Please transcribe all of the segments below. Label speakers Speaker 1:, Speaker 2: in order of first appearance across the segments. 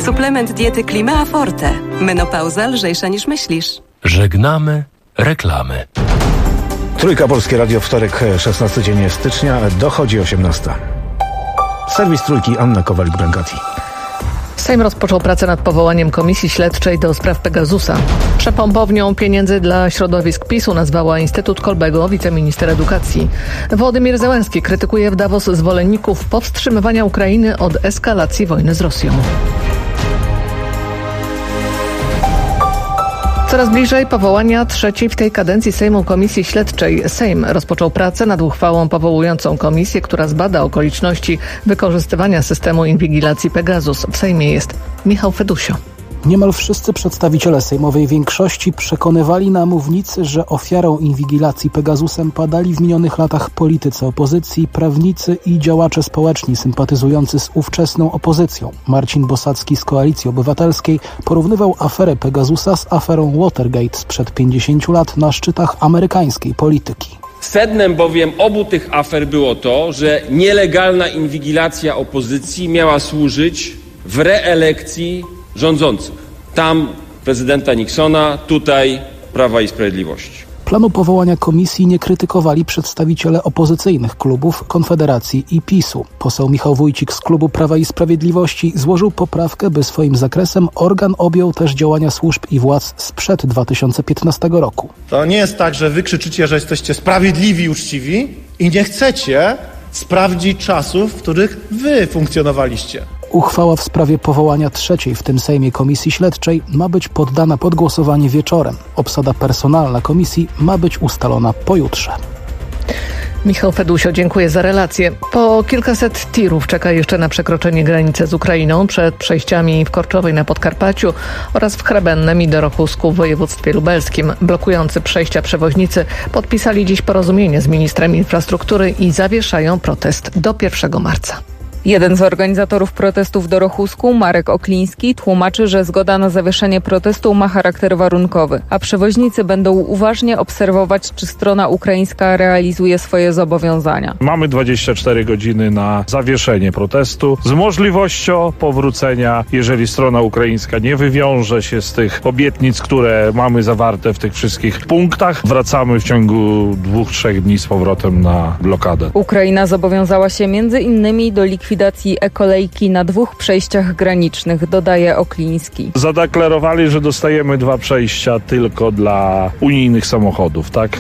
Speaker 1: Suplement diety Climea Forte. Menopauza lżejsza niż myślisz.
Speaker 2: Żegnamy reklamy.
Speaker 3: Trójka Polskie Radio, wtorek, 16 dzień stycznia, dochodzi 18. Serwis Trójki, Anna Kowalik-Brankati.
Speaker 4: Sejm rozpoczął pracę nad powołaniem Komisji Śledczej do spraw Pegasusa. Przepompownią pieniędzy dla środowisk PiS-u nazwała Instytut Kolbego wiceminister edukacji. Wołodymyr Zełenski krytykuje w Davos zwolenników powstrzymywania Ukrainy od eskalacji wojny z Rosją. Coraz bliżej powołania trzeciej w tej kadencji Sejmu Komisji Śledczej. Sejm rozpoczął pracę nad uchwałą powołującą komisję, która zbada okoliczności wykorzystywania systemu inwigilacji Pegasus. W Sejmie jest Michał Fedusio.
Speaker 5: Niemal wszyscy przedstawiciele sejmowej większości przekonywali na mównicy, że ofiarą inwigilacji Pegasusem padali w minionych latach politycy opozycji, prawnicy i działacze społeczni sympatyzujący z ówczesną opozycją. Marcin Bosacki z Koalicji Obywatelskiej porównywał aferę Pegasusa z aferą Watergate sprzed 50 lat na szczytach amerykańskiej polityki.
Speaker 6: Sednem bowiem obu tych afer było to, że nielegalna inwigilacja opozycji miała służyć w reelekcji rządzących. Tam prezydenta Nixona, tutaj Prawa i Sprawiedliwości.
Speaker 5: Planu powołania komisji nie krytykowali przedstawiciele opozycyjnych klubów Konfederacji i PiS-u. Poseł Michał Wójcik z klubu Prawa i Sprawiedliwości złożył poprawkę, by swoim zakresem organ objął też działania służb i władz sprzed 2015 roku.
Speaker 7: To nie jest tak, że wy krzyczycie, że jesteście sprawiedliwi i uczciwi i nie chcecie sprawdzić czasów, w których wy funkcjonowaliście.
Speaker 5: Uchwała w sprawie powołania trzeciej w tym Sejmie Komisji Śledczej ma być poddana pod głosowanie wieczorem. Obsada personalna komisji ma być ustalona pojutrze.
Speaker 4: Michał Fedusio, dziękuję za relację. Po kilkaset tirów czeka jeszcze na przekroczenie granicy z Ukrainą przed przejściami w Korczowej na Podkarpaciu oraz w Hrabennem i Dorochusku w województwie lubelskim. Blokujący przejścia przewoźnicy podpisali dziś porozumienie z ministrem infrastruktury i zawieszają protest do 1 marca.
Speaker 8: Jeden z organizatorów protestu w Dorochusku, Marek Okliński, tłumaczy, że zgoda na zawieszenie protestu ma charakter warunkowy, a przewoźnicy będą uważnie obserwować, czy strona ukraińska realizuje swoje zobowiązania.
Speaker 9: Mamy 24 godziny na zawieszenie protestu z możliwością powrócenia, jeżeli strona ukraińska nie wywiąże się z tych obietnic, które mamy zawarte w tych wszystkich punktach. Wracamy w ciągu 2-3 dni z powrotem na blokadę.
Speaker 8: Ukraina zobowiązała się między innymi do likwidacji e-kolejki na 2 przejściach granicznych, dodaje Okliński.
Speaker 9: Zadeklarowali, że dostajemy 2 przejścia tylko dla unijnych samochodów, tak?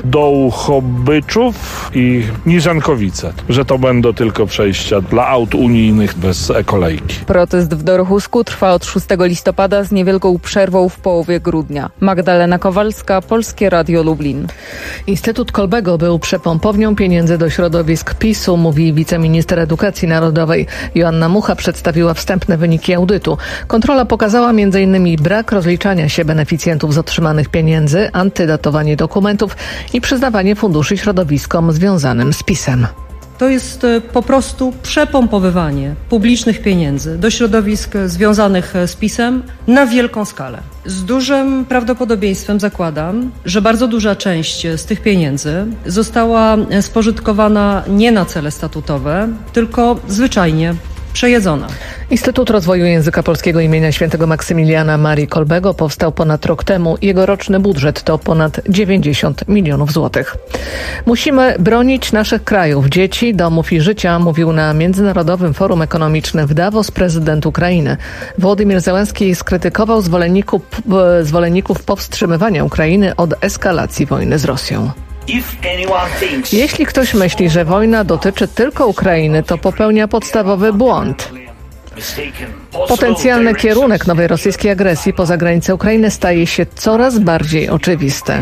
Speaker 9: Dołchobyczów i Niżankowice, że to będą tylko przejścia dla aut unijnych bez e-kolejki.
Speaker 8: Protest w Dorochusku trwa od 6 listopada z niewielką przerwą w połowie grudnia. Magdalena Kowalska, Polskie Radio Lublin.
Speaker 4: Instytut Kolbego był przepompownią pieniędzy do środowisk PiS-u, mówi wiceminister edukacji narodowej. Joanna Mucha przedstawiła wstępne wyniki audytu. Kontrola pokazała m.in. brak rozliczania się beneficjentów z otrzymanych pieniędzy, antydatowanie dokumentów i przyznawanie funduszy środowiskom związanym z PiS-em.
Speaker 10: To jest po prostu przepompowywanie publicznych pieniędzy do środowisk związanych z PiS-em na wielką skalę. Z dużym prawdopodobieństwem zakładam, że bardzo duża część z tych pieniędzy została spożytkowana nie na cele statutowe, tylko zwyczajnie przejedzona.
Speaker 4: Instytut Rozwoju Języka Polskiego imienia Świętego Maksymiliana Marii Kolbego powstał ponad rok temu. Jego roczny budżet to ponad 90 milionów złotych. Musimy bronić naszych krajów, dzieci, domów i życia, mówił na Międzynarodowym Forum Ekonomicznym w Davos prezydent Ukrainy. Wołodymyr Zełenski skrytykował zwolenników powstrzymywania Ukrainy od eskalacji wojny z Rosją. Jeśli ktoś myśli, że wojna dotyczy tylko Ukrainy, to popełnia podstawowy błąd. Potencjalny kierunek nowej rosyjskiej agresji poza granicę Ukrainy staje się coraz bardziej oczywisty.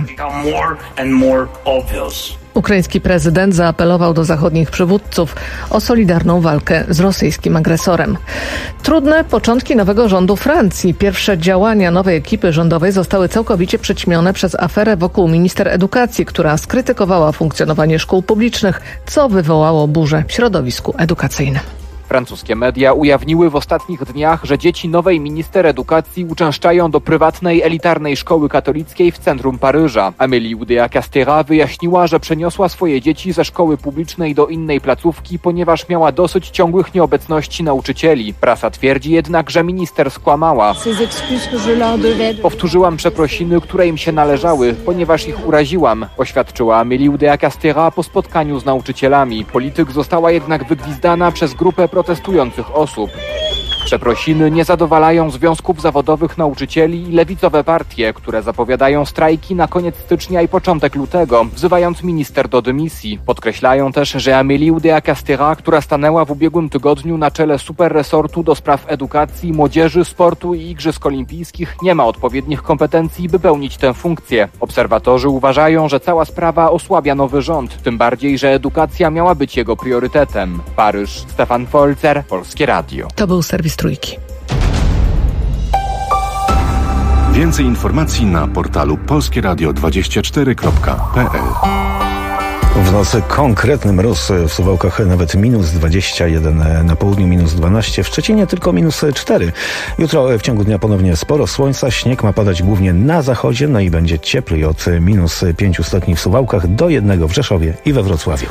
Speaker 4: Ukraiński prezydent zaapelował do zachodnich przywódców o solidarną walkę z rosyjskim agresorem. Trudne początki nowego rządu Francji. Pierwsze działania nowej ekipy rządowej zostały całkowicie przyćmione przez aferę wokół minister edukacji, która skrytykowała funkcjonowanie szkół publicznych, co wywołało burzę w środowisku edukacyjnym.
Speaker 11: Francuskie media ujawniły w ostatnich dniach, że dzieci nowej minister edukacji uczęszczają do prywatnej, elitarnej szkoły katolickiej w centrum Paryża. Amélie Oudéa-Castéra wyjaśniła, że przeniosła swoje dzieci ze szkoły publicznej do innej placówki, ponieważ miała dosyć ciągłych nieobecności nauczycieli. Prasa twierdzi jednak, że minister skłamała. Powtórzyłam przeprosiny, które im się należały, ponieważ ich uraziłam, oświadczyła Amélie Oudéa-Castéra po spotkaniu z nauczycielami. Polityk została jednak wygwizdana przez grupę protestujących osób. Przeprosiny nie zadowalają związków zawodowych nauczycieli i lewicowe partie, które zapowiadają strajki na koniec stycznia i początek lutego, wzywając minister do dymisji. Podkreślają też, że Amélie Oudéa-Castéra, która stanęła w ubiegłym tygodniu na czele superresortu do spraw edukacji, młodzieży, sportu i igrzysk olimpijskich, nie ma odpowiednich kompetencji, by pełnić tę funkcję. Obserwatorzy uważają, że cała sprawa osłabia nowy rząd, tym bardziej, że edukacja miała być jego priorytetem. Paryż, Stefan Folzer, Polskie Radio.
Speaker 4: To był serwis Trójki.
Speaker 12: Więcej informacji na portalu polskieradio24.pl.
Speaker 3: W nocy konkretny mróz, w Suwałkach nawet minus 21, na południu minus 12, w Szczecinie tylko minus 4. Jutro w ciągu dnia ponownie sporo słońca, śnieg ma padać głównie na zachodzie, no i będzie cieplej od minus 5 stopni w Suwałkach do 1 w Rzeszowie i we Wrocławiu.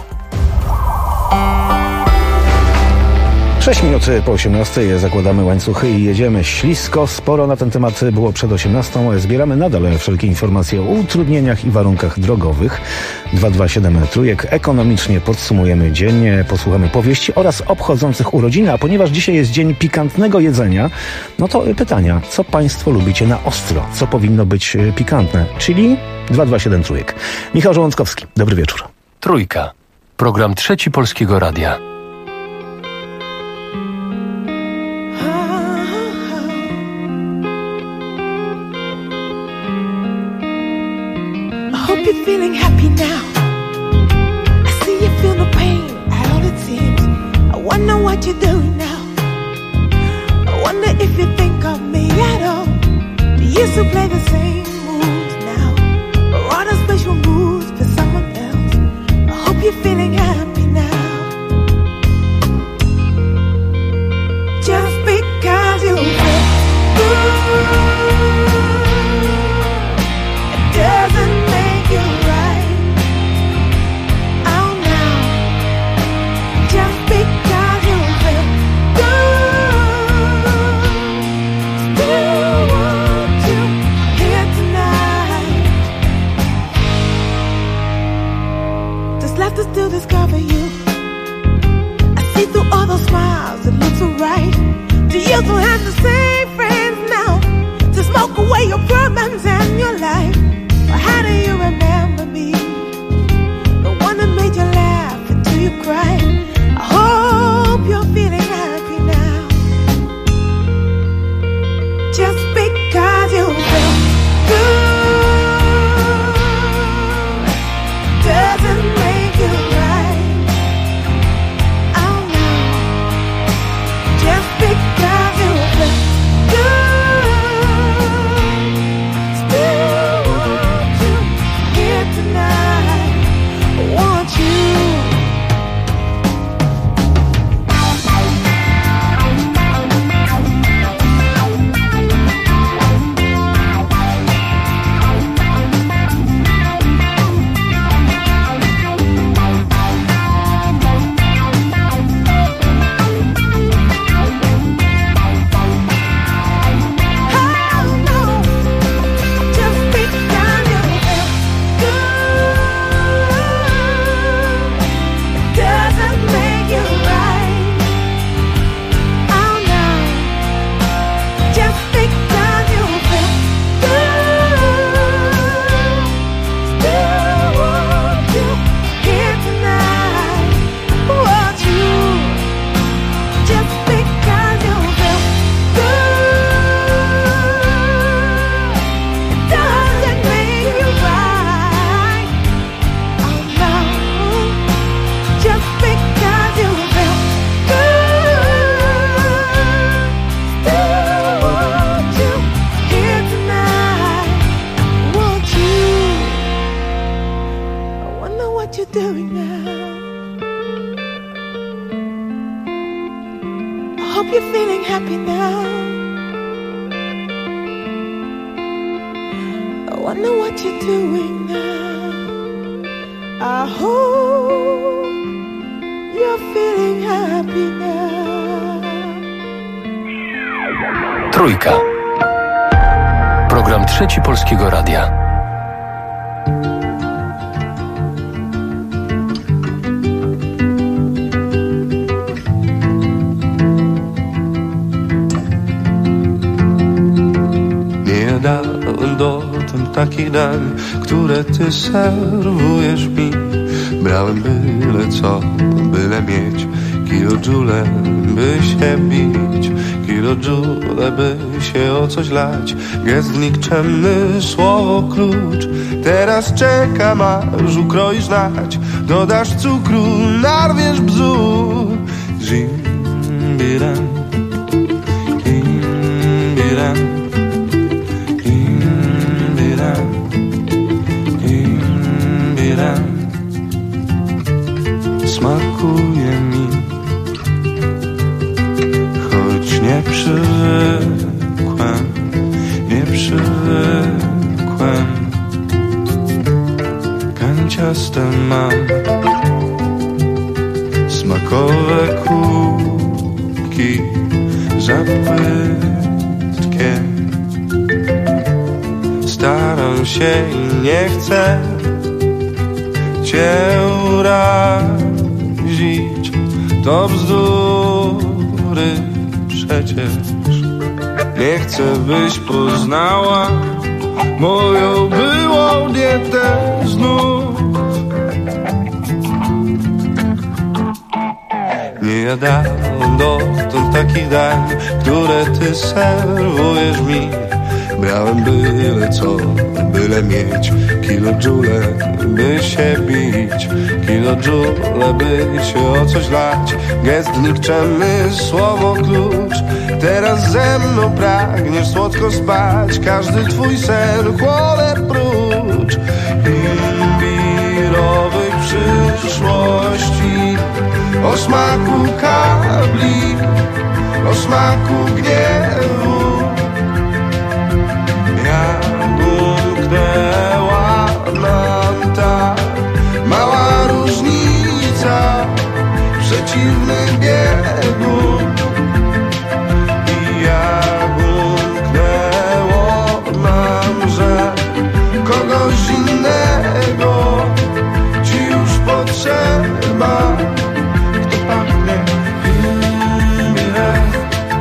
Speaker 3: 6 minut po 18 zakładamy łańcuchy i jedziemy ślisko. Sporo na ten temat było przed 18. Zbieramy nadal wszelkie informacje o utrudnieniach i warunkach drogowych. 227 Trójek. Ekonomicznie podsumujemy dzień, posłuchamy powieści oraz obchodzących urodziny. A ponieważ dzisiaj jest dzień pikantnego jedzenia, no to pytania. Co państwo lubicie na ostro? Co powinno być pikantne? Czyli 227 Trójek. Michał Żołądkowski. Dobry wieczór.
Speaker 2: Trójka. Program Trzeci Polskiego Radia.
Speaker 13: You're feeling happy now. I see you feel the pain at all it seems. I wonder what you're doing now. I wonder if you think of me at all. Do you still play the same moves now, or are there special moves for someone else? I hope you're feeling happy now. Just because you feel good, it doesn't make you right. Oh no, just because you feel good, still want you here tonight. Does laughter still discover you? I see through all those smiles, it looks alright. Do you still have the same friends now to smoke away your problems and your life? Or how do you remember me? The one that made you laugh until you cried. I hope you're feeling happy now. Just because you feel good doesn't make you right. Oh no, just because you feel good, still want you here tonight. Want you. What you're doing now. you're feeling happy now. I wonder what you're doing now. I hope you're feeling happy now.
Speaker 2: Trójka. Program Trzeci Polskiego Radia.
Speaker 14: Nie dałem dotąd takich dań, które ty serwujesz mi. Brałem byle co, byle mieć kilojoule, by się bić, kilojoule, by się o coś lać. Gest nikczemny, słowo klucz. Teraz czekam, aż ukroisz nać. Dodasz cukru, narwiesz bzu. Zimbiram, imbiram, imbiram, imbiram. Smakuje mi, choć nie przywykłem, nie przywykłem. Kanciaste mam smakowe kubki, za płytkie. Staram się i nie chcę cię urazić, to bzdury przecież. Nie chcę, byś poznała moją byłą dietę znów. Nie jadałem dotąd takich dań, które ty serwujesz mi. Brałem byle co, byle mieć kilojoule, by się bić, kilojoule, by się o coś lać. Gest nikczemny, słowo klucz. Teraz ze mną pragniesz słodko spać. Każdy twój sen chłonę prócz imbirowej przyszłości. O smaku kabli, o smaku gniewu. Umknęła nam ta mała różnica w przeciwnym biegu. I jak umknęło nam, że kogoś innego ci już potrzeba, kto pachnie imbirem.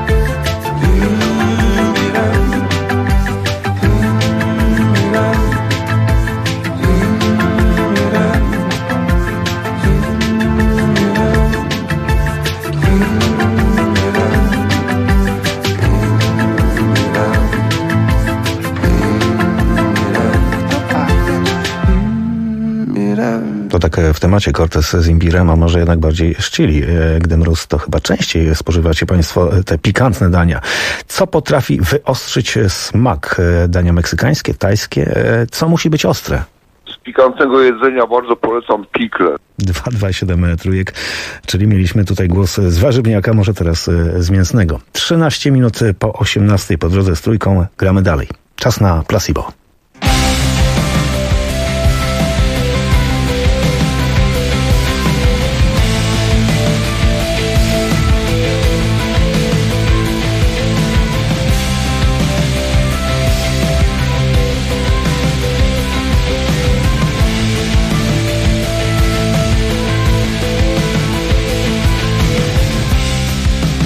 Speaker 3: To tak w temacie Cortez z imbirem, a może jednak bardziej z chili. Gdy mróz, to chyba częściej spożywacie Państwo te pikantne dania. Co potrafi wyostrzyć smak? Dania meksykańskie, tajskie? Co musi być ostre?
Speaker 15: Z pikantnego jedzenia bardzo polecam pickle.
Speaker 3: 227 trójek, czyli mieliśmy tutaj głos z warzywniaka, może teraz z mięsnego. 13 minut po 18 po drodze z trójką, gramy dalej. Czas na Placebo.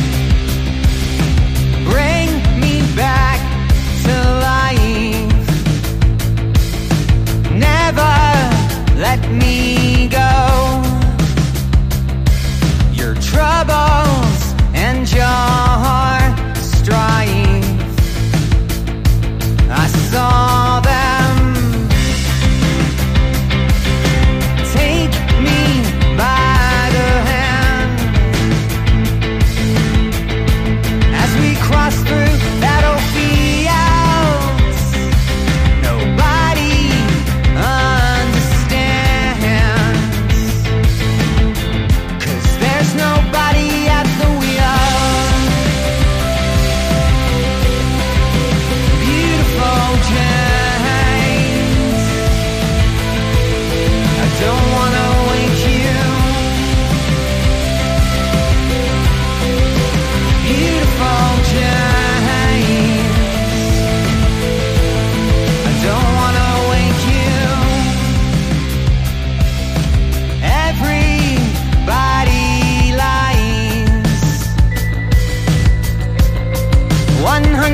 Speaker 16: Bring me back to life.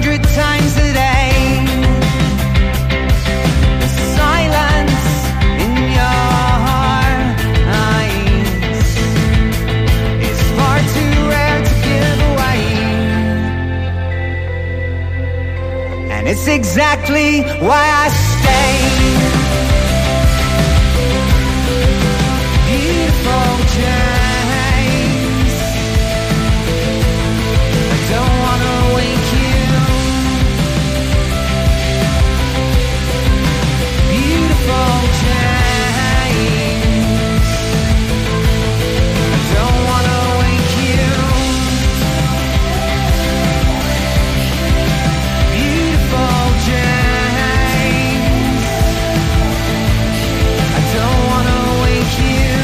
Speaker 16: 100 times a day. The silence in your eyes is far too rare to give away. And it's exactly why I stay. Beautiful James, I don't wanna wake you. Beautiful James, I don't wanna wake you. Beautiful James, I don't wanna wake you.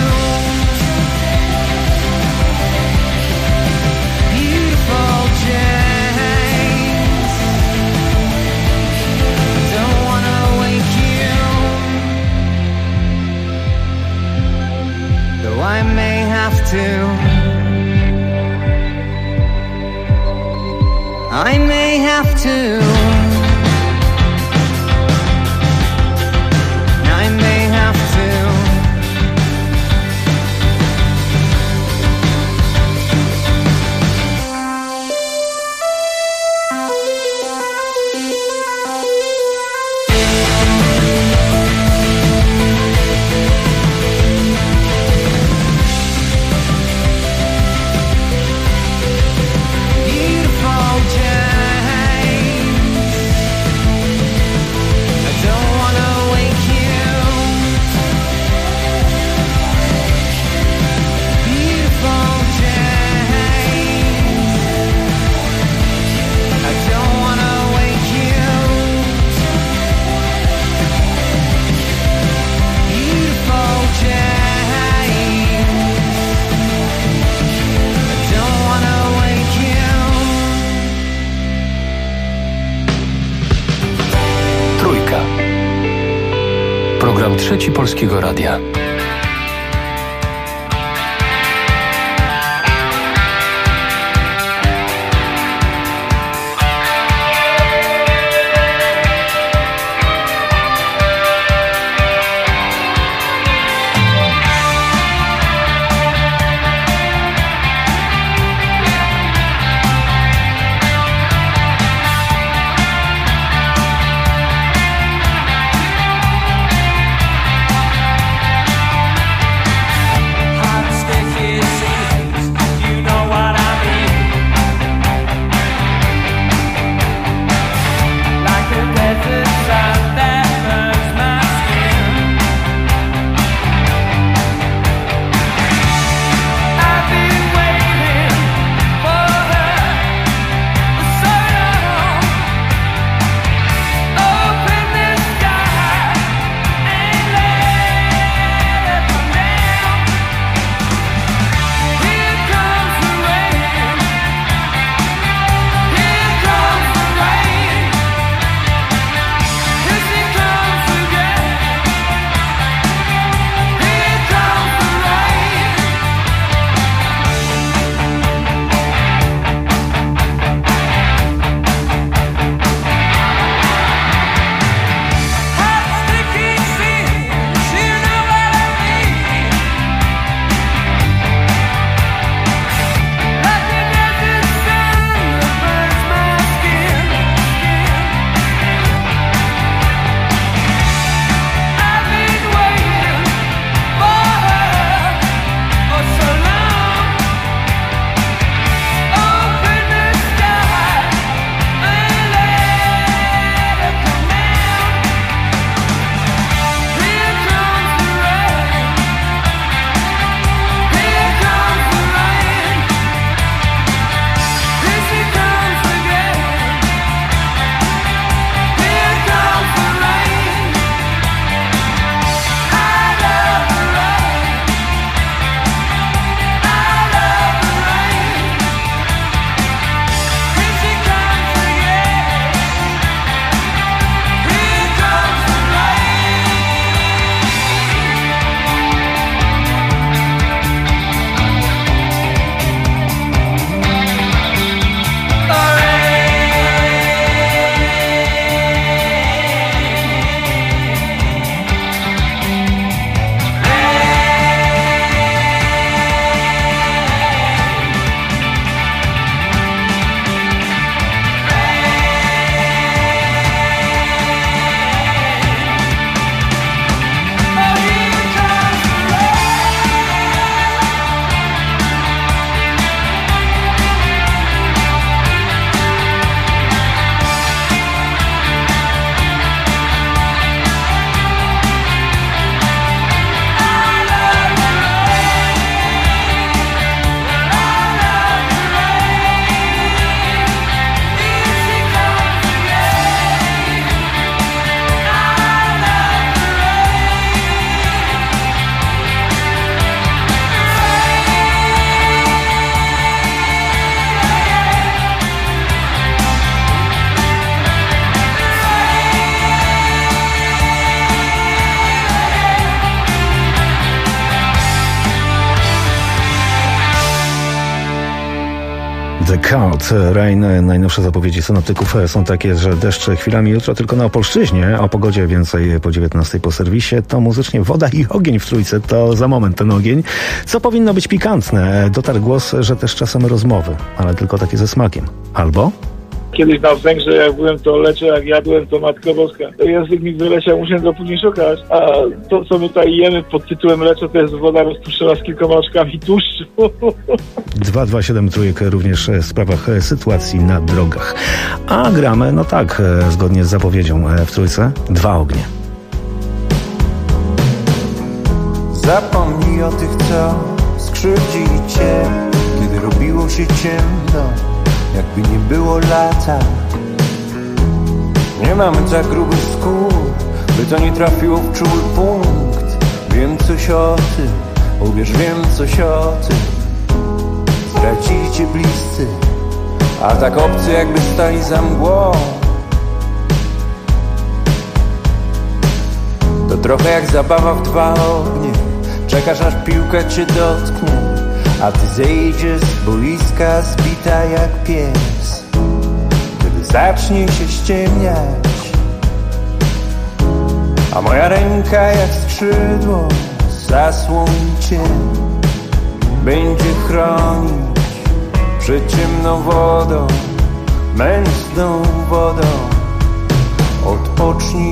Speaker 16: Beautiful James, I don't wanna wake you. Though I may have to, I may have to, I may have to. Beautiful James, I don't wanna wake you. Beautiful James, I don't wanna wake you. Beautiful James, I don't wanna wake you.
Speaker 2: Trójka. Program Trzeci Polskiego Radia.
Speaker 3: Cult Rain. Najnowsze zapowiedzi synoptyków są takie, że deszcz chwilami jutro tylko na Opolszczyźnie. O pogodzie więcej po 19 po serwisie. To muzycznie woda i ogień w Trójce. To za moment ten ogień. Co powinno być pikantne? Dotarł głos, że też czasem rozmowy, ale tylko takie ze smakiem. Albo...
Speaker 17: Kiedyś na Węgrzech, jak byłem, to leczo, jak jadłem, to Matko Boska. Język mi wyleciał, muszę go później szukać. A to, co my tutaj jemy pod tytułem leczo, to jest woda rozpuszczona z kilkoma oczkami tłuszczu.
Speaker 3: 227 Trójek również w sprawach sytuacji na drogach. A gramy, no tak, zgodnie z zapowiedzią w Trójce, 2 ognie.
Speaker 18: Zapomnij o tych, co skrzywdzili cię, kiedy robiło się ciemno, jakby nie było lata. Nie mamy tak grubych skór, by to nie trafiło w czuły punkt. Wiem coś o tym, uwierz, wiem coś o tym. Stracili cię bliscy, a tak obcy, jakby stali za mgłą. To trochę jak zabawa w 2 ognie. Czekasz, aż piłka cię dotknie, a ty zejdziesz z boiska zbita jak pies. Kiedy zacznie się ściemniać, a moja ręka jak skrzydło zasłoni cię, będzie chronić przed ciemną wodą, mętną wodą. Odpocznij,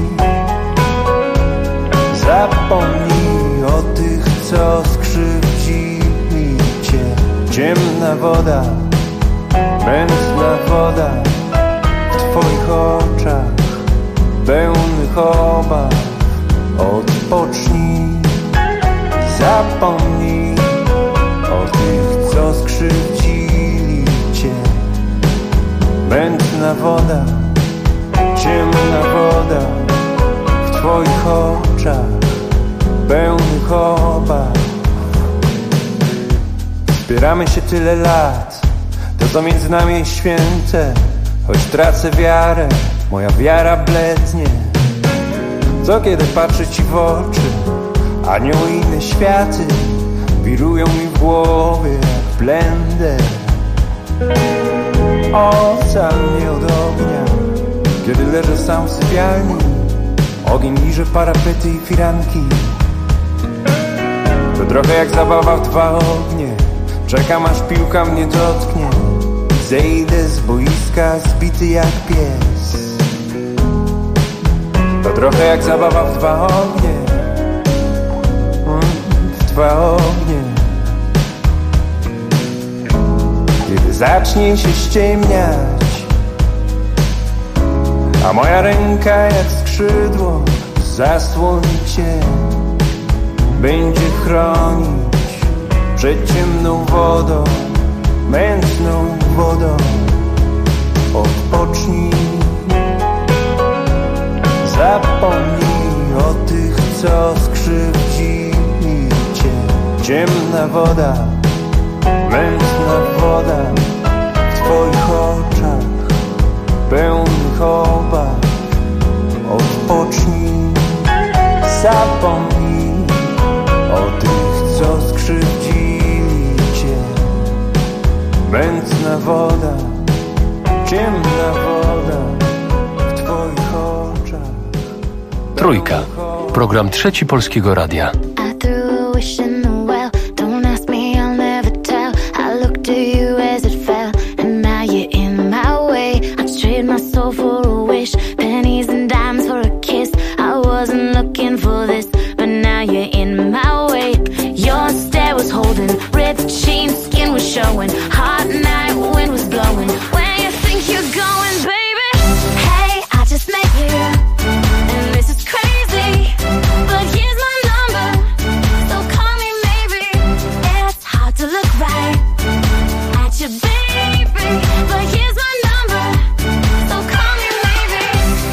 Speaker 18: zapomnij o tych, co skrzywdzili cię. Ciemna woda, mętna woda w twoich oczach, pełnych obaw. Odpocznij, zapomnij o tych, co skrzywdzili cię. Mętna woda, ciemna woda w twoich oczach, pełnych obaw. Wspieramy się tyle lat, to co między nami jest święte. Choć tracę wiarę, moja wiara blednie. Co kiedy patrzę ci w oczy, anioły i inne światy wirują mi w głowie jak blender. Ocal mnie od ognia, kiedy leżę sam w sypialni. Ogień liże parapety i firanki. To trochę jak zabawa w 2 ognie. Czekam, aż piłka mnie dotknie. Zejdę z boiska zbity jak pies. To trochę jak zabawa w 2 ognie. W 2 ognie. Kiedy zacznie się ściemniać, a moja ręka jak skrzydło zasłoni cię, będzie chronić przed ciemną wodą, mętną wodą. Odpocznij, zapomnij o tych, co skrzywdzili cię. Ciemna woda, mętna woda w twoich oczach, pełnych obaw. Odpocznij, zapomnij o tych, co skrzywdzili cię. Mętna woda, ciemna woda w twoich oczach.
Speaker 2: Trójka. Program Trzeci Polskiego Radia.
Speaker 19: Showing hot night wind was blowing. Where you think you're going, baby? Hey, I just met you, and this is crazy. But here's my number, so call me maybe. It's hard to look right at you, baby. But here's my number, so call me maybe.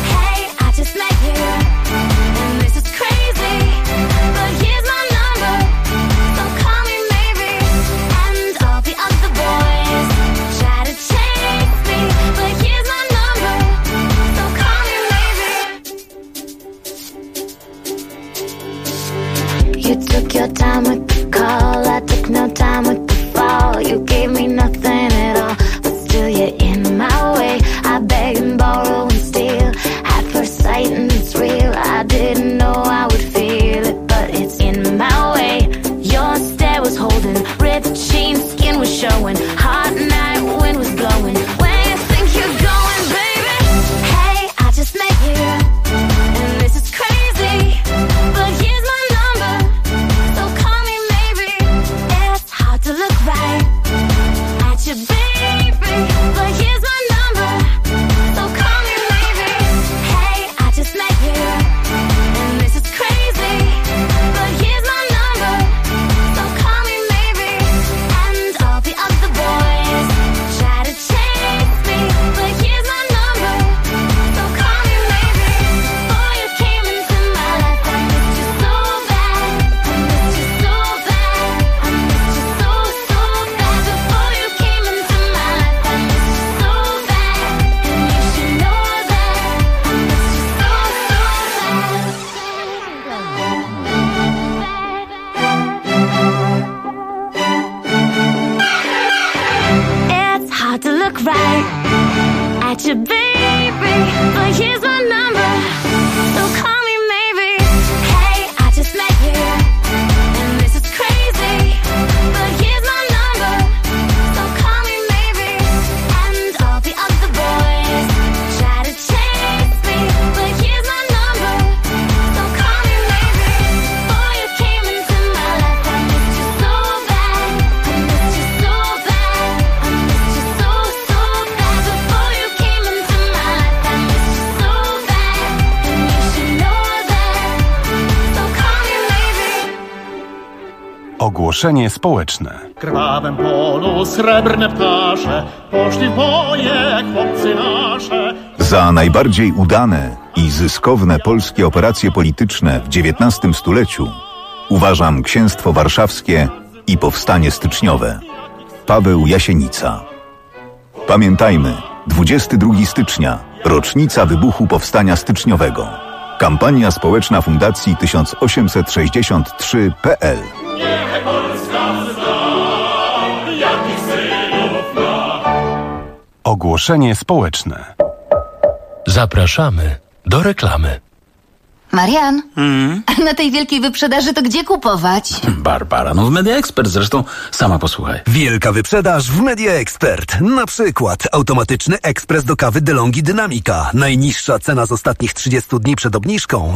Speaker 12: Ogłoszenie społeczne.
Speaker 20: W krwawym polu srebrne ptasze poszli w boje chłopcy nasze.
Speaker 21: Za najbardziej udane i zyskowne polskie operacje polityczne w XIX stuleciu uważam Księstwo Warszawskie i Powstanie Styczniowe. Paweł Jasienica. Pamiętajmy, 22 stycznia, rocznica wybuchu Powstania Styczniowego. Kampania społeczna Fundacji 1863.pl.
Speaker 20: Niech Polska zna, jakich synów ma.
Speaker 12: Ogłoszenie społeczne.
Speaker 2: Zapraszamy do reklamy.
Speaker 22: Marian, na tej wielkiej wyprzedaży to gdzie kupować?
Speaker 23: Barbara, w Media Expert zresztą, sama posłuchaj.
Speaker 24: Wielka wyprzedaż w Media Expert. Na przykład automatyczny ekspres do kawy DeLonghi Dynamica. Najniższa cena z ostatnich 30 dni przed obniżką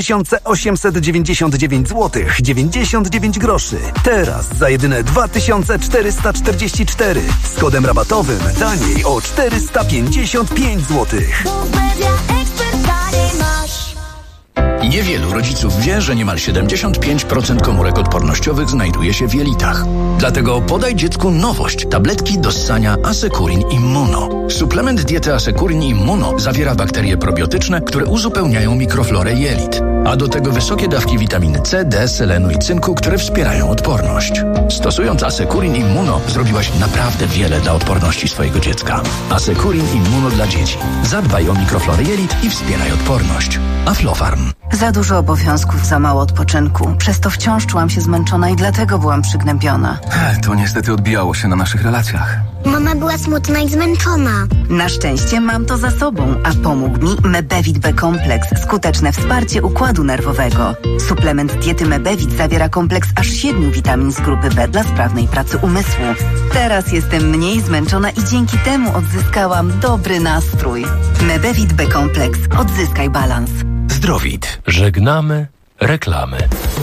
Speaker 24: 2899 zł 99 groszy. Teraz za jedyne 2444. Z kodem rabatowym taniej o 455 zł.
Speaker 25: Niewielu rodziców wie, że niemal 75% komórek odpornościowych znajduje się w jelitach. Dlatego podaj dziecku nowość. Tabletki do ssania Asekurin Immuno. Suplement diety Asekurin Immuno zawiera bakterie probiotyczne, które uzupełniają mikroflorę jelit. A do tego wysokie dawki witaminy C, D, selenu i cynku, które wspierają odporność. Stosując Asekurin Immuno zrobiłaś naprawdę wiele dla odporności swojego dziecka. Asekurin Immuno dla dzieci. Zadbaj o mikroflorę jelit i wspieraj odporność. Aflofarm.
Speaker 22: Za dużo obowiązków, za mało odpoczynku. Przez to wciąż czułam się zmęczona i dlatego byłam przygnębiona.
Speaker 23: To niestety odbijało się na naszych relacjach.
Speaker 22: Mama była smutna i zmęczona. Na szczęście mam to za sobą, a pomógł mi Mebevit B-kompleks. Skuteczne wsparcie układu nerwowego. Suplement diety Mebevit zawiera kompleks aż 7 witamin z grupy B dla sprawnej pracy umysłu. Teraz jestem mniej zmęczona i dzięki temu odzyskałam dobry nastrój. Mebevit B-kompleks. Odzyskaj balans.
Speaker 2: Zdrowit. Żegnamy reklamy.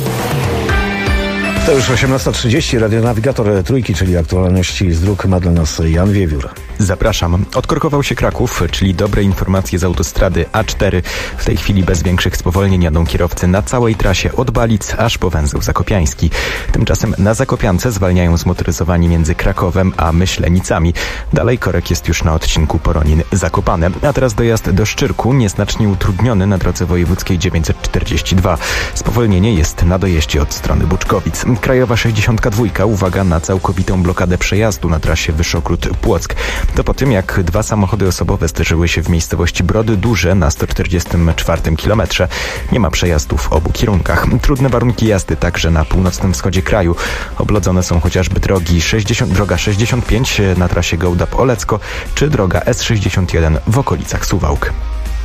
Speaker 3: To już 18:30, radionawigator Trójki, czyli aktualności z dróg, ma dla nas Jan Wiewiór.
Speaker 26: Zapraszam. Odkorkował się Kraków, czyli dobre informacje z autostrady A4. W tej chwili bez większych spowolnień jadą kierowcy na całej trasie od Balic aż po węzeł zakopiański. Tymczasem na Zakopiance zwalniają zmotoryzowani między Krakowem a Myślenicami. Dalej korek jest już na odcinku Poronin-Zakopane. A teraz dojazd do Szczyrku nieznacznie utrudniony na drodze wojewódzkiej 942. Spowolnienie jest na dojeździe od strony Buczkowic. Krajowa 62, uwaga na całkowitą blokadę przejazdu na trasie Wyszokrót-Płock. To po tym, jak 2 samochody osobowe zderzyły się w miejscowości Brody Duże na 144 kilometrze. Nie ma przejazdów w obu kierunkach. Trudne warunki jazdy także na północnym wschodzie kraju. Oblodzone są chociażby droga 65 na trasie Gołdap-Olecko czy droga S61 w okolicach Suwałk.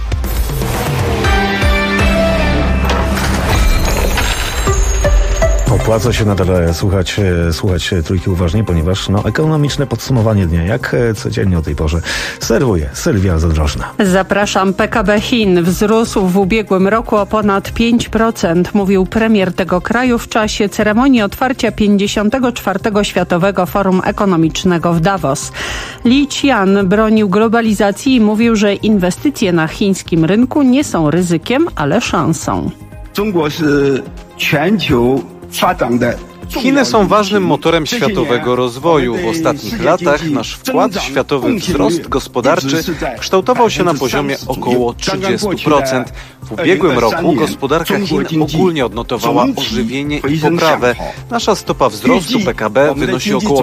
Speaker 3: Opłaca się nadal słuchać Trójki uważnie, ponieważ ekonomiczne podsumowanie dnia, jak codziennie o tej porze, serwuje Sylwia Zadrożna.
Speaker 27: Zapraszam. PKB Chin wzrósł w ubiegłym roku o ponad 5%, mówił premier tego kraju w czasie ceremonii otwarcia 54. Światowego Forum Ekonomicznego w Davos. Li Qian bronił globalizacji i mówił, że inwestycje na chińskim rynku nie są ryzykiem, ale szansą.
Speaker 28: Chiny są ważnym motorem światowego rozwoju. W ostatnich latach nasz wkład w światowy wzrost gospodarczy kształtował się na poziomie około 30%. W ubiegłym roku gospodarka Chin ogólnie odnotowała ożywienie i poprawę. Nasza stopa wzrostu PKB wynosi około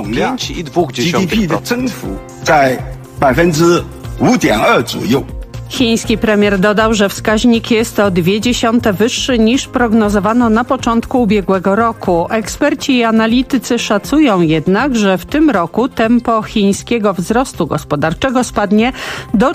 Speaker 28: 5,2%.
Speaker 27: Chiński premier dodał, że wskaźnik jest o 0,2 wyższy niż prognozowano na początku ubiegłego roku. Eksperci i analitycy szacują jednak, że w tym roku tempo chińskiego wzrostu gospodarczego spadnie do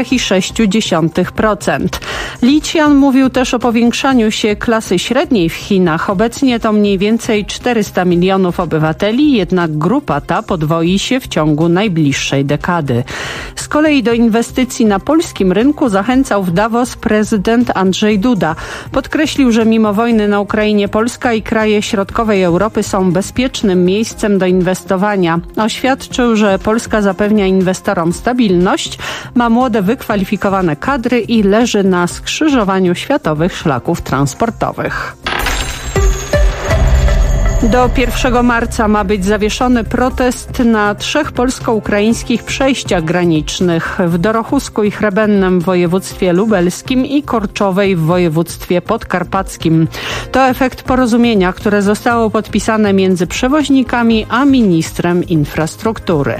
Speaker 27: 4,6%. Li Qian mówił też o powiększaniu się klasy średniej w Chinach. Obecnie to mniej więcej 400 milionów obywateli, jednak grupa ta podwoi się w ciągu najbliższej dekady. Z kolei do inwestycji na polskim rynku zachęcał w Davos prezydent Andrzej Duda. Podkreślił, że mimo wojny na Ukrainie Polska i kraje środkowej Europy są bezpiecznym miejscem do inwestowania. Oświadczył, że Polska zapewnia inwestorom stabilność, ma młode, wykwalifikowane kadry i leży na skrzyżowaniu światowych szlaków transportowych. Do 1 marca ma być zawieszony protest na 3 polsko-ukraińskich przejściach granicznych w Dorochusku i Chrebennem w województwie lubelskim i Korczowej w województwie podkarpackim. To efekt porozumienia, które zostało podpisane między przewoźnikami a ministrem infrastruktury.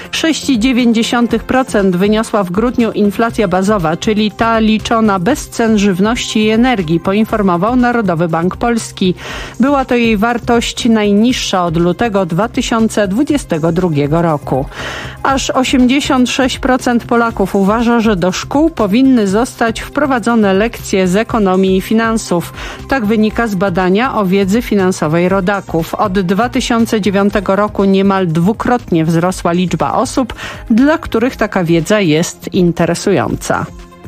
Speaker 27: 6,9% wyniosła w grudniu inflacja bazowa, czyli ta liczona bez cen żywności i energii, poinformował Narodowy Bank Polski. Była to jej wartość najniższa od lutego 2022 roku. Aż 86% Polaków uważa, że do szkół powinny zostać wprowadzone lekcje z ekonomii i finansów. Tak wynika z badania o wiedzy finansowej rodaków. Od 2009 roku niemal dwukrotnie wzrosła liczba osób, dla których taka wiedza jest interesująca.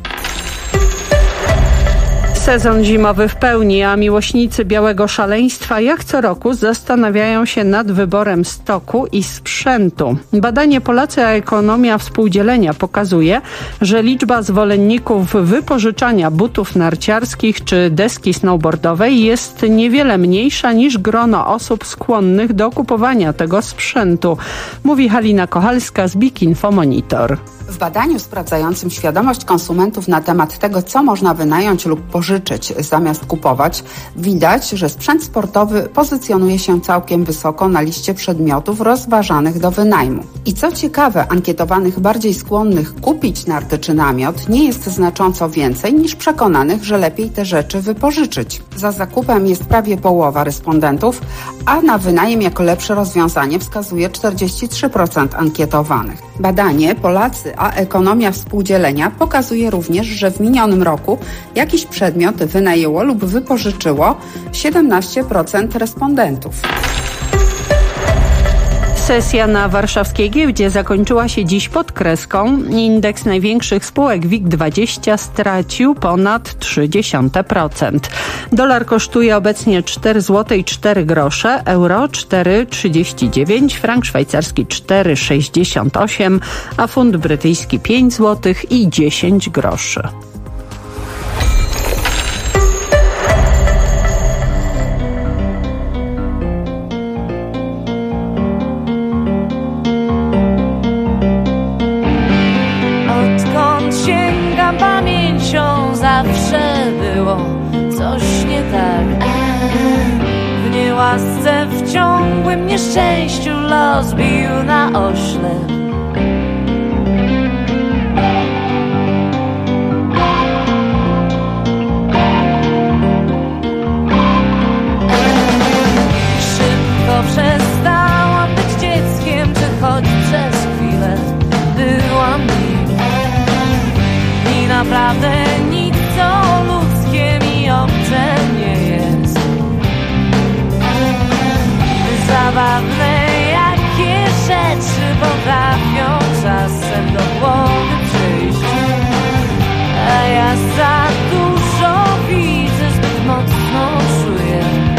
Speaker 27: Sezon zimowy w pełni, a miłośnicy białego szaleństwa jak co roku zastanawiają się nad wyborem stoku i sprzętu. Badanie Polacy a ekonomia współdzielenia pokazuje, że liczba zwolenników wypożyczania butów narciarskich czy deski snowboardowej jest niewiele mniejsza niż grono osób skłonnych do kupowania tego sprzętu, mówi Halina Kochalska z BIK Info Monitor.
Speaker 1: W badaniu sprawdzającym świadomość konsumentów na temat tego, co można wynająć lub pożyczyć zamiast kupować, widać, że sprzęt sportowy pozycjonuje się całkiem wysoko na liście przedmiotów rozważanych do wynajmu. I co ciekawe, ankietowanych bardziej skłonnych kupić narty czy namiot nie jest znacząco więcej niż przekonanych, że lepiej te rzeczy wypożyczyć. Za zakupem jest prawie połowa respondentów, a na wynajem jako lepsze rozwiązanie wskazuje 43% ankietowanych. Badanie Polacy a ekonomia współdzielenia pokazuje również, że w minionym roku jakiś przedmiot wynajęło lub wypożyczyło 17% respondentów.
Speaker 27: Sesja na warszawskiej giełdzie zakończyła się dziś pod kreską. Indeks największych spółek WIG20 stracił ponad 0,3%. Dolar kosztuje obecnie 4 zł i 4 grosze, euro 4,39, frank szwajcarski 4,68, a funt brytyjski 5 zł i 10 groszy.
Speaker 5: Zawsze było coś nie tak. W niełasce, w ciągłym nieszczęściu los bił na oślep. Szybko przestałam być dzieckiem, czy choć przez chwilę byłam nim. I naprawdę nic, co ludzkie mi obce nie jest. Zabawne, jakie rzeczy potrafią czasem do głowy przyjść. A ja za dużo widzę, zbyt mocno czuję.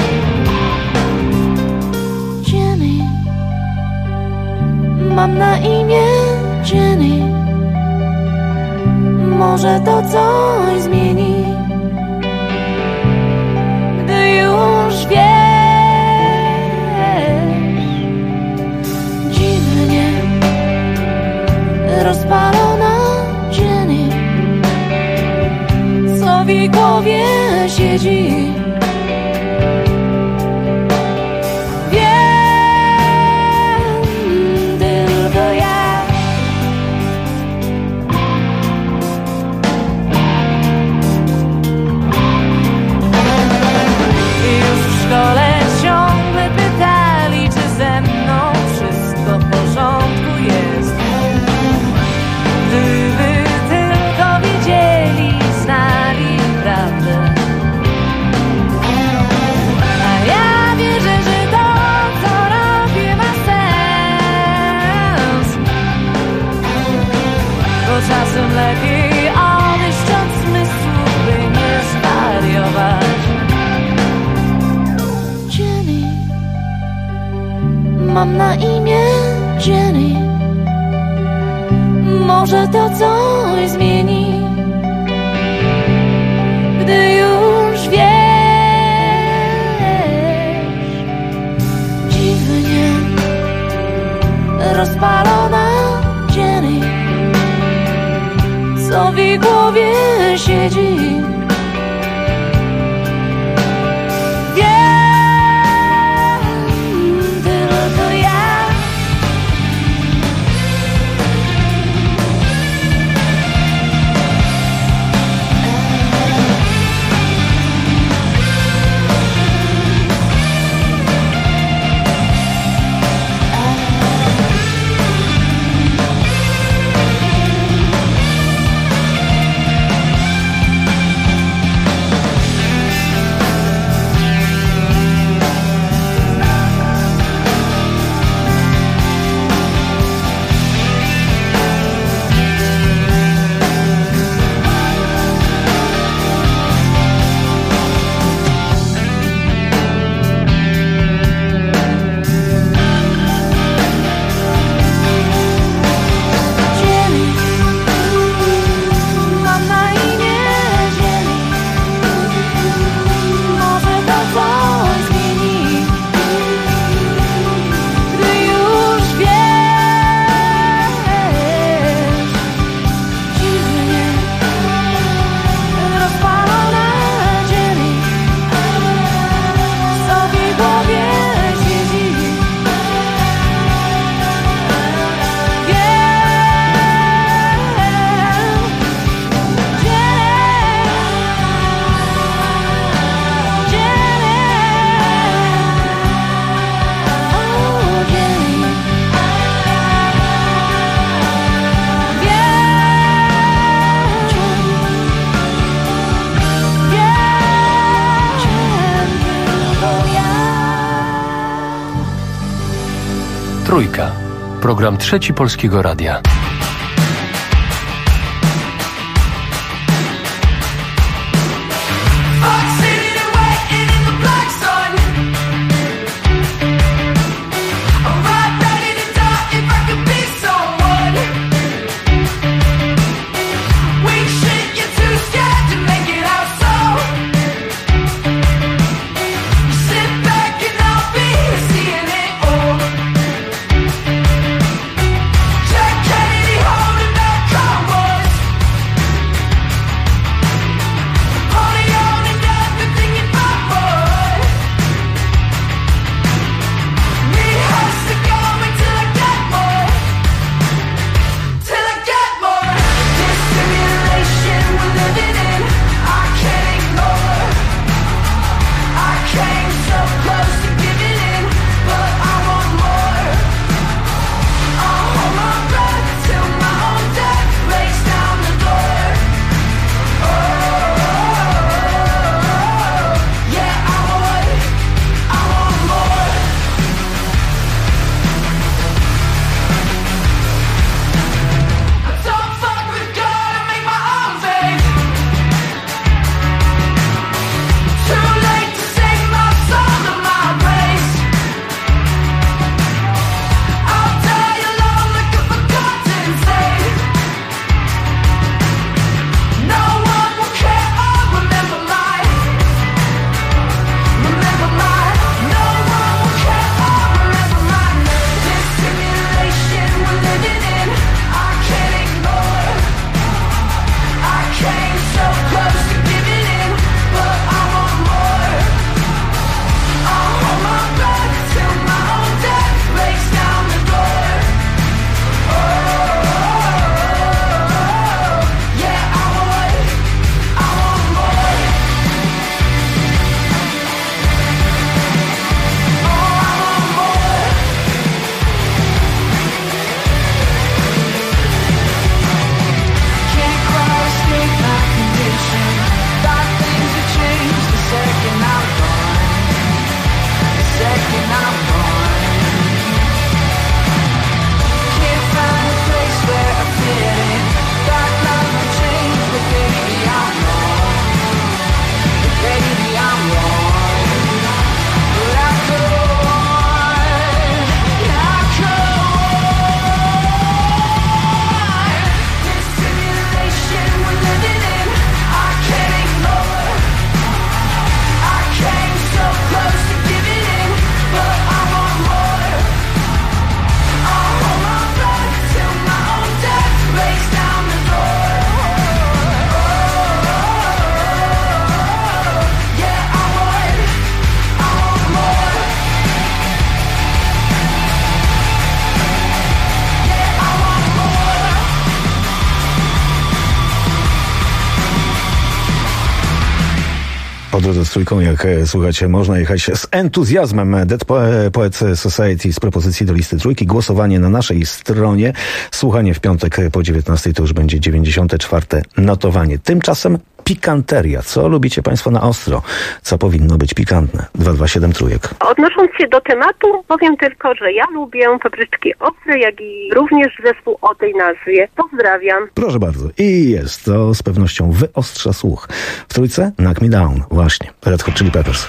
Speaker 5: Jenny, mam na imię Jenny. Może to coś zmieni, gdy już wiesz. Dziwnie rozpalona Jenny, co w jej głowie siedzi. Czasem lepiej odejść od zmysłu, by nie zwariować. Jenny, mam na imię Jenny. Może to coś zmieni, gdy już wiesz. siedzi.
Speaker 2: Trójka. Program Trzeci Polskiego Radia.
Speaker 5: Kennedy
Speaker 3: Po drodze z trójką, jak słuchacie, można jechać z entuzjazmem. Dead Poets Society z propozycji do listy trójki. Głosowanie na naszej stronie. Słuchanie w piątek po 19 to już będzie 94. notowanie. Tymczasem pikanteria. Co lubicie Państwo na ostro? Co powinno być pikantne? 227 trójek.
Speaker 4: Odnosząc się do tematu, powiem tylko, że ja lubię papryczki ostre, jak i również zespół o tej nazwie. Pozdrawiam.
Speaker 3: Proszę bardzo. I jest to z pewnością wyostrza słuch. W trójce Knock Me Down. Właśnie. Red Hot Chili Peppers.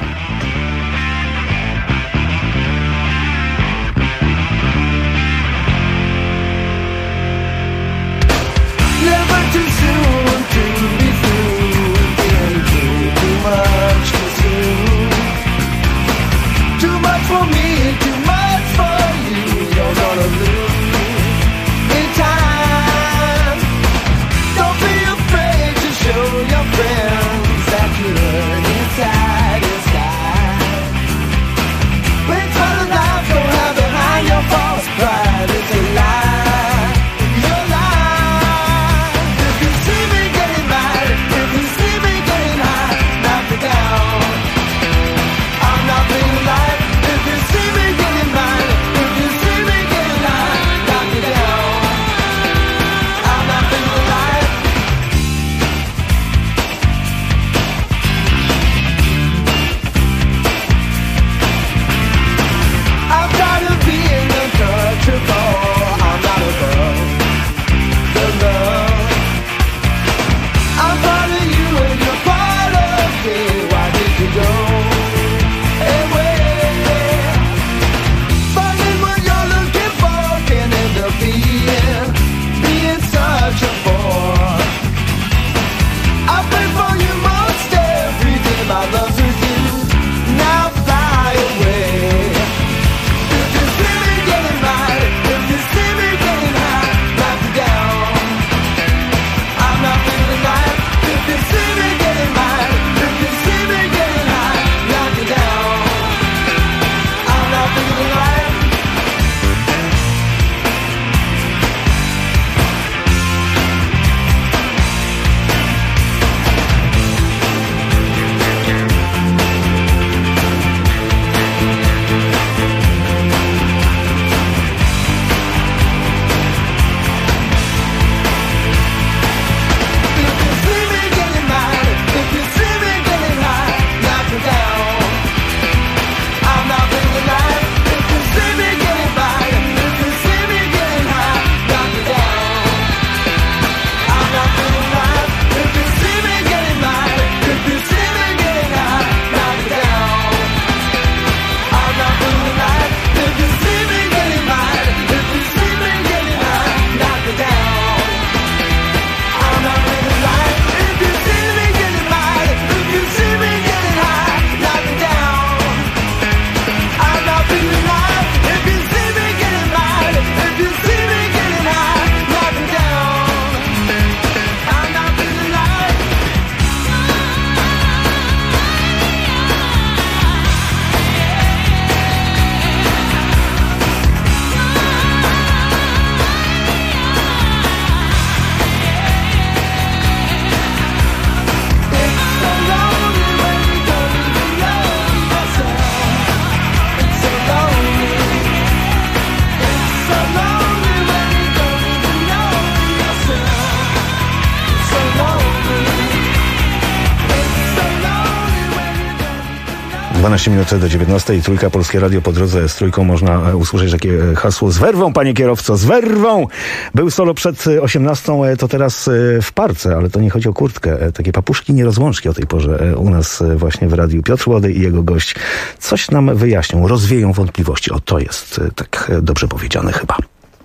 Speaker 3: Minut do 19. Trójka, Polskie Radio. Po drodze z trójką można usłyszeć takie hasło: z werwą, panie kierowco, z werwą! Był solo przed 18, to teraz w parce, ale to nie chodzi o kurtkę. Takie papuszki nierozłączki o tej porze u nas właśnie w radiu. Piotr Łodej i jego gość coś nam wyjaśnią, rozwieją wątpliwości. O, to jest tak dobrze powiedziane chyba.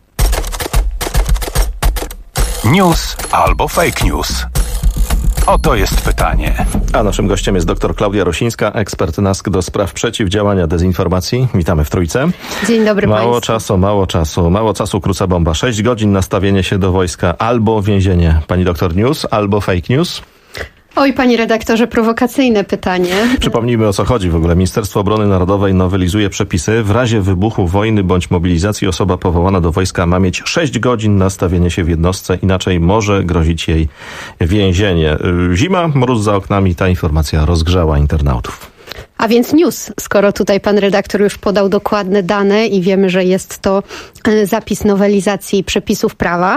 Speaker 21: News albo fake news. Oto jest pytanie.
Speaker 26: A naszym gościem jest dr Klaudia Rosińska, ekspert NASK do spraw przeciwdziałania dezinformacji. Witamy w trójce.
Speaker 6: Dzień dobry
Speaker 26: Państwu. Mało czasu króca bomba. 6 godzin nastawienie się do wojska albo więzienie. Pani doktor, news albo fake news?
Speaker 6: Oj, panie redaktorze, prowokacyjne pytanie.
Speaker 3: Przypomnijmy, o co chodzi w ogóle. Ministerstwo Obrony Narodowej nowelizuje przepisy. W razie wybuchu wojny bądź mobilizacji osoba powołana do wojska ma mieć 6 godzin na stawienie się w jednostce, inaczej może grozić jej więzienie. Zima, mróz za oknami, ta informacja rozgrzała internautów.
Speaker 6: A więc news, skoro tutaj pan redaktor już podał dokładne dane i wiemy, że jest to zapis nowelizacji przepisów prawa.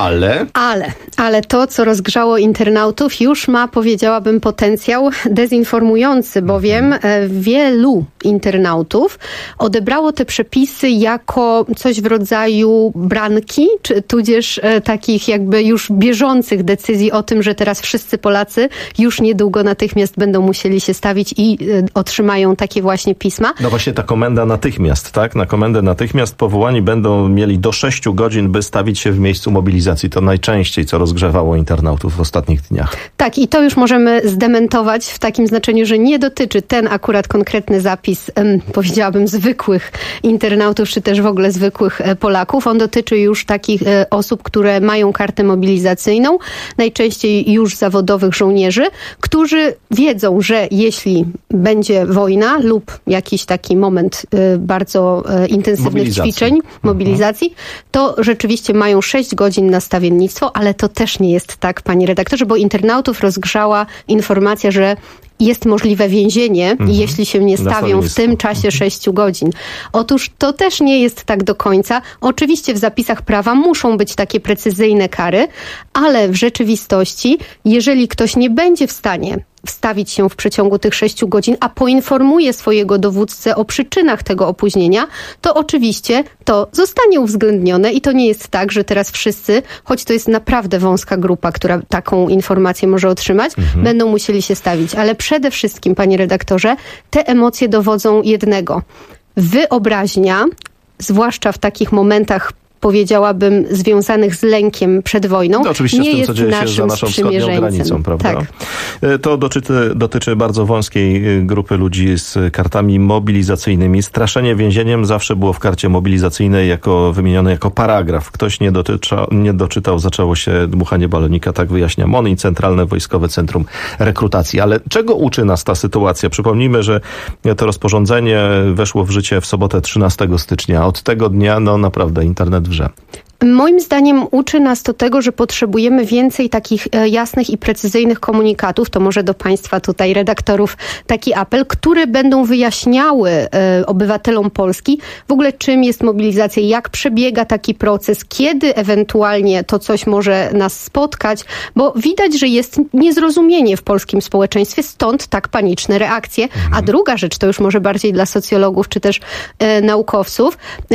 Speaker 6: Ale to, co rozgrzało internautów, już ma, powiedziałabym, potencjał dezinformujący, bowiem wielu internautów odebrało te przepisy jako coś w rodzaju branki, czy tudzież takich jakby już bieżących decyzji o tym, że teraz wszyscy Polacy już niedługo natychmiast będą musieli się stawić i otrzymają takie właśnie pisma.
Speaker 3: No właśnie ta komenda natychmiast, tak? Na komendę natychmiast powołani będą mieli do 6 godzin, by stawić się w miejscu mobilizacji. To najczęściej, co rozgrzewało internautów w ostatnich dniach.
Speaker 6: Tak, i to już możemy zdementować w takim znaczeniu, że nie dotyczy ten akurat konkretny zapis, powiedziałabym, zwykłych internautów, czy też w ogóle zwykłych Polaków. On dotyczy już takich osób, które mają kartę mobilizacyjną, najczęściej już zawodowych żołnierzy, którzy wiedzą, że jeśli będzie wojna lub jakiś taki moment bardzo intensywnych ćwiczeń, mobilizacji, to rzeczywiście mają 6 godzin na stawiennictwo, ale to też nie jest tak, panie redaktorze, bo internautów rozgrzała informacja, że jest możliwe więzienie, jeśli się nie stawią w tym czasie 6 godzin. Otóż to też nie jest tak do końca. Oczywiście w zapisach prawa muszą być takie precyzyjne kary, ale w rzeczywistości, jeżeli ktoś nie będzie w stanie wstawić się w przeciągu tych 6 godzin, a poinformuje swojego dowódcę o przyczynach tego opóźnienia, to oczywiście to zostanie uwzględnione i to nie jest tak, że teraz wszyscy, choć to jest naprawdę wąska grupa, która taką informację może otrzymać, będą musieli się stawić. Ale przede wszystkim, panie redaktorze, te emocje dowodzą jednego. Wyobraźnia, zwłaszcza w takich momentach, powiedziałabym, związanych z lękiem przed wojną,
Speaker 3: to oczywiście
Speaker 6: nie
Speaker 3: z tym,
Speaker 6: jest
Speaker 3: co dzieje się za naszą wschodnią granicą, prawda?
Speaker 6: Tak.
Speaker 3: To dotyczy bardzo wąskiej grupy ludzi z kartami mobilizacyjnymi. Straszenie więzieniem zawsze było w karcie mobilizacyjnej wymienione jako paragraf. Ktoś nie doczytał, zaczęło się dmuchanie balonika, tak wyjaśnia MON i Centralne Wojskowe Centrum Rekrutacji. Ale czego uczy nas ta sytuacja? Przypomnijmy, że to rozporządzenie weszło w życie w sobotę 13 stycznia. Od tego dnia, naprawdę internet wrze.
Speaker 6: Moim zdaniem uczy nas to tego, że potrzebujemy więcej takich jasnych i precyzyjnych komunikatów, to może do państwa tutaj redaktorów taki apel, które będą wyjaśniały obywatelom Polski w ogóle czym jest mobilizacja, jak przebiega taki proces, kiedy ewentualnie to coś może nas spotkać, bo widać, że jest niezrozumienie w polskim społeczeństwie, stąd tak paniczne reakcje. A druga rzecz, to już może bardziej dla socjologów czy też naukowców,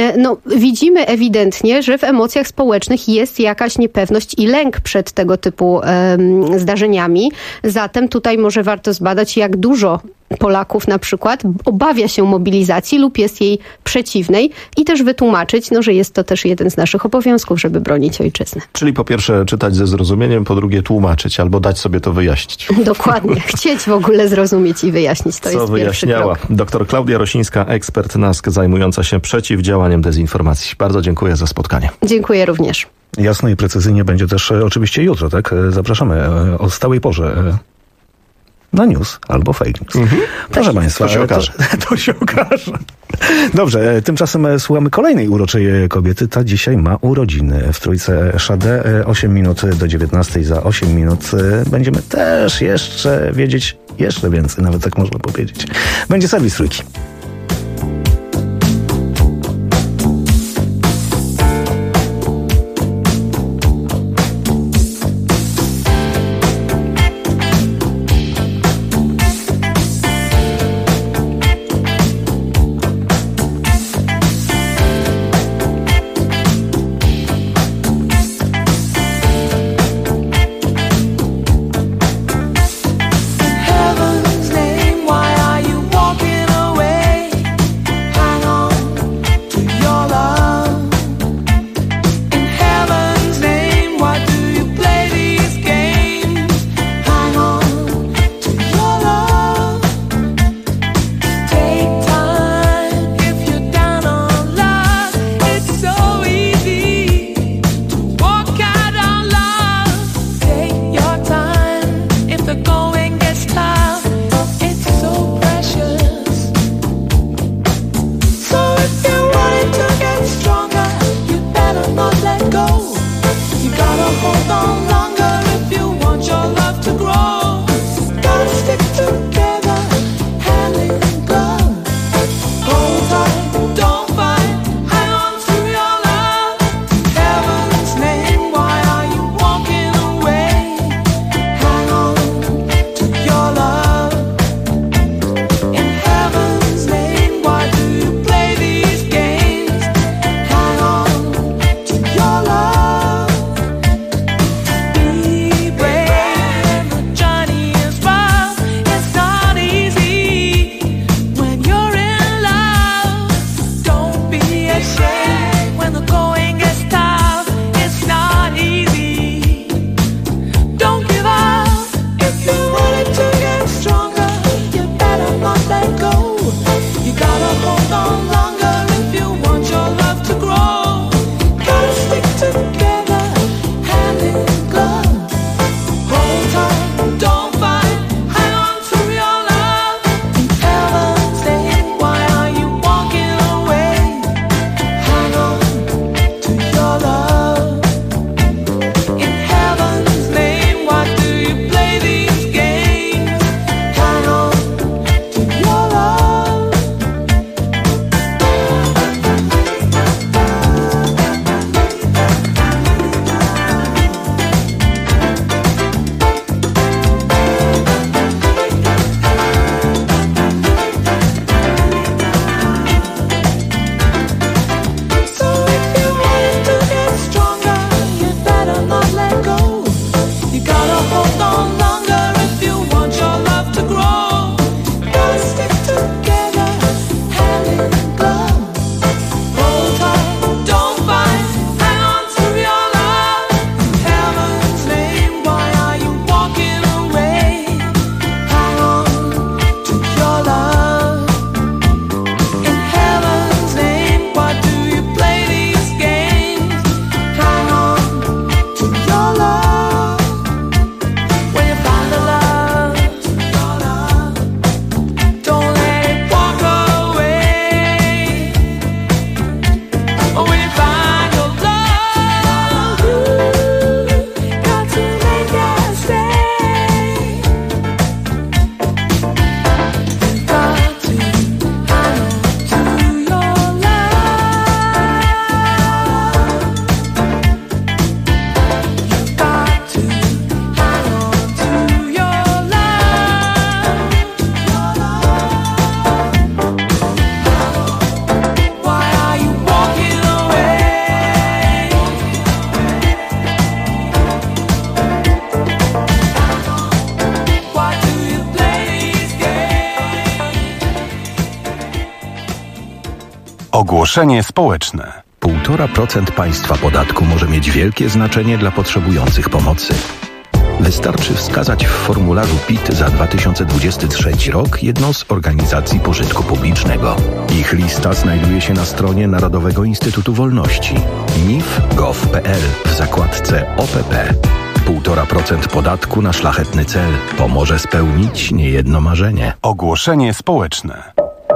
Speaker 6: widzimy ewidentnie, że w emocjach społecznych jest jakaś niepewność i lęk przed tego typu zdarzeniami. Zatem tutaj może warto zbadać, jak dużo Polaków na przykład obawia się mobilizacji lub jest jej przeciwnej i też wytłumaczyć, że jest to też jeden z naszych obowiązków, żeby bronić ojczyzny.
Speaker 3: Czyli po pierwsze czytać ze zrozumieniem, po drugie tłumaczyć albo dać sobie to wyjaśnić.
Speaker 6: Dokładnie. Chcieć w ogóle zrozumieć i wyjaśnić. To jest pierwszy krok.
Speaker 3: Dr Klaudia Rosińska, ekspert NASK zajmująca się przeciwdziałaniem dezinformacji. Bardzo dziękuję za spotkanie.
Speaker 6: Dziękuję również.
Speaker 3: Jasno i precyzyjnie będzie też oczywiście jutro, tak? Zapraszamy o stałej porze na news albo fake news. Proszę państwa, to się okaże. Dobrze, tymczasem słuchamy kolejnej uroczej kobiety. Ta dzisiaj ma urodziny w Trójce Sade. 8 minut do 19. Za 8 minut będziemy też jeszcze wiedzieć jeszcze więcej, nawet tak można powiedzieć. Będzie serwis Trójki.
Speaker 16: Heaven's name, why are you walking away?
Speaker 12: Ogłoszenie społeczne.
Speaker 7: 1,5% państwa podatku może mieć wielkie znaczenie dla potrzebujących pomocy. Wystarczy wskazać w formularzu PIT za 2023 rok jedną z organizacji pożytku publicznego. Ich lista znajduje się na stronie Narodowego Instytutu Wolności nif.gov.pl w zakładce OPP. 1,5% podatku na szlachetny cel pomoże spełnić niejedno marzenie.
Speaker 12: Ogłoszenie społeczne.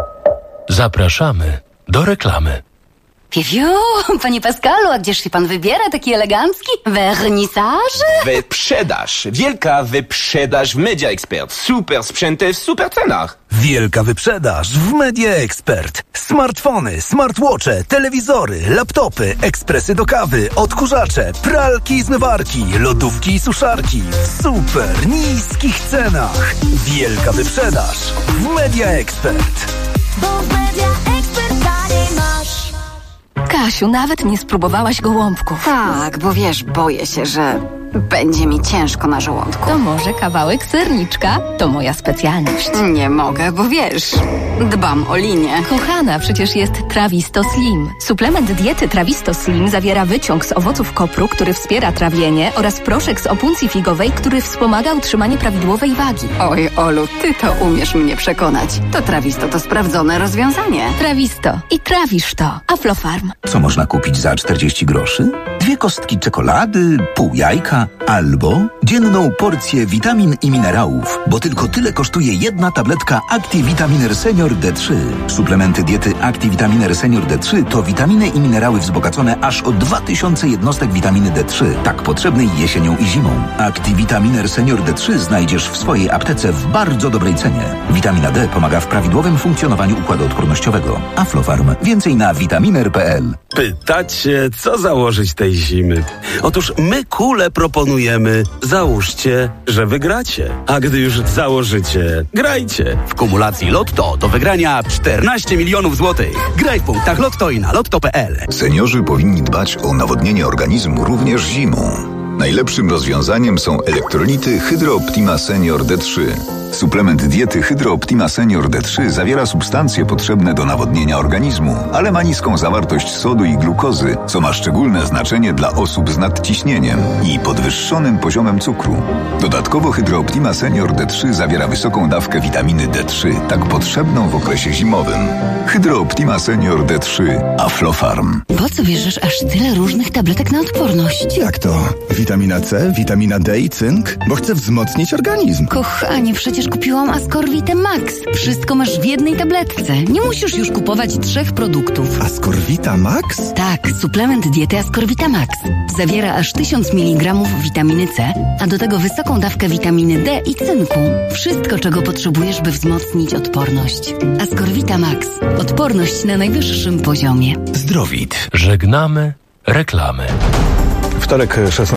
Speaker 2: Zapraszamy do reklamy.
Speaker 8: Piu, panie Pascalu, a gdzież się pan wybiera, taki elegancki? Wernisaż?
Speaker 9: Wyprzedaż. Wielka wyprzedaż w Media Expert. Super sprzęty w super cenach.
Speaker 24: Wielka wyprzedaż w Media Expert. Smartfony, smartwatche, telewizory, laptopy, ekspresy do kawy, odkurzacze, pralki i zmywarki, lodówki i suszarki w super niskich cenach. Wielka wyprzedaż w Media Expert.
Speaker 8: Bo w Media Expert taniej masz.
Speaker 10: Kasiu, nawet nie spróbowałaś gołąbków. Tak, bo wiesz, boję się, że będzie mi ciężko na żołądku. To może kawałek serniczka? To moja specjalność. Nie mogę, bo wiesz, dbam o linię. Kochana, przecież jest Trawisto Slim. Suplement diety Trawisto Slim zawiera wyciąg z owoców kopru, który wspiera trawienie, oraz proszek z opuncji figowej, który wspomaga utrzymanie prawidłowej wagi. Oj, Olu, ty to umiesz mnie przekonać. To Trawisto to sprawdzone rozwiązanie. Trawisto. I trawisz to. Aflofarm.
Speaker 11: Co można kupić za 40 groszy? 2 kostki czekolady, pół jajka albo dzienną porcję witamin i minerałów, bo tylko tyle kosztuje jedna tabletka ActiVitaminer Senior D3. Suplementy diety ActiVitaminer Senior D3 to witaminy i minerały wzbogacone aż o 2000 jednostek witaminy D3, tak potrzebnej jesienią i zimą. ActiVitaminer Senior D3 znajdziesz w swojej aptece w bardzo dobrej cenie. Witamina D pomaga w prawidłowym funkcjonowaniu układu odpornościowego. Aflofarm. Więcej na vitaminer.pl.
Speaker 13: Pytacie, co założyć tej zimy? Otóż my kule proponujemy. Załóżcie, że wygracie. A gdy już założycie, grajcie.
Speaker 14: W kumulacji Lotto do wygrania 14 milionów złotych. Graj w punktach Lotto i na lotto.pl.
Speaker 15: Seniorzy powinni dbać o nawodnienie organizmu również zimą. Najlepszym rozwiązaniem są elektrolity Hydro Optima Senior D3. Suplement diety Hydro Optima Senior D3 zawiera substancje potrzebne do nawodnienia organizmu, ale ma niską zawartość sodu i glukozy, co ma szczególne znaczenie dla osób z nadciśnieniem i podwyższonym poziomem cukru. Dodatkowo Hydro Optima Senior D3 zawiera wysoką dawkę witaminy D3, tak potrzebną w okresie zimowym. Hydro Optima Senior D3 Aflofarm.
Speaker 10: Po co bierzesz aż tyle różnych tabletek na odporność?
Speaker 29: Jak to? Witamina C, witamina D i cynk? Bo chcę wzmocnić organizm.
Speaker 10: Kochanie, przecież kupiłam Ascorvite Max. Wszystko masz w jednej tabletce. Nie musisz już kupować 3 produktów.
Speaker 29: Ascorvita Max?
Speaker 10: Tak, suplement diety Ascorvita Max. Zawiera aż 1000 mg witaminy C, a do tego wysoką dawkę witaminy D i cynku. Wszystko, czego potrzebujesz, by wzmocnić odporność. Ascorvita Max. Odporność na najwyższym poziomie.
Speaker 13: Zdrowit.
Speaker 2: Żegnamy reklamy.
Speaker 3: Wtorek 16.